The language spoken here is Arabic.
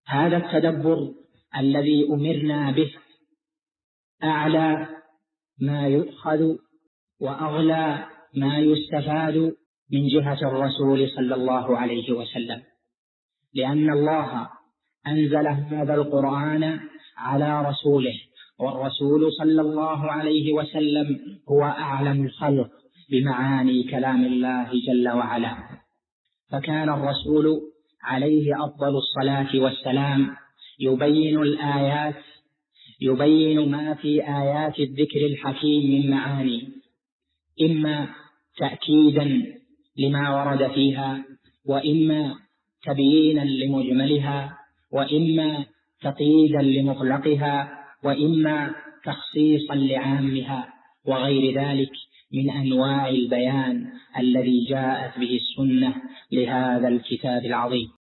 هذا التدبر الذي أمرنا به أعلى ما يؤخذ وأغلى ما يستفاد من جهة الرسول صلى الله عليه وسلم، لأن الله أنزل هذا القرآن على رسوله، والرسول صلى الله عليه وسلم هو أعلم الخلق بمعاني كلام الله جل وعلا. فكان الرسول عليه أفضل الصلاة والسلام يبين الآيات، يبين ما في آيات الذكر الحكيم من معاني، إما تأكيدا لما ورد فيها، وإما تبيينا لمجملها، وإما تقييدا لمطلقها، وإما تخصيصا لعامها، وغير ذلك من أنواع البيان الذي جاءت به السنة لهذا الكتاب العظيم.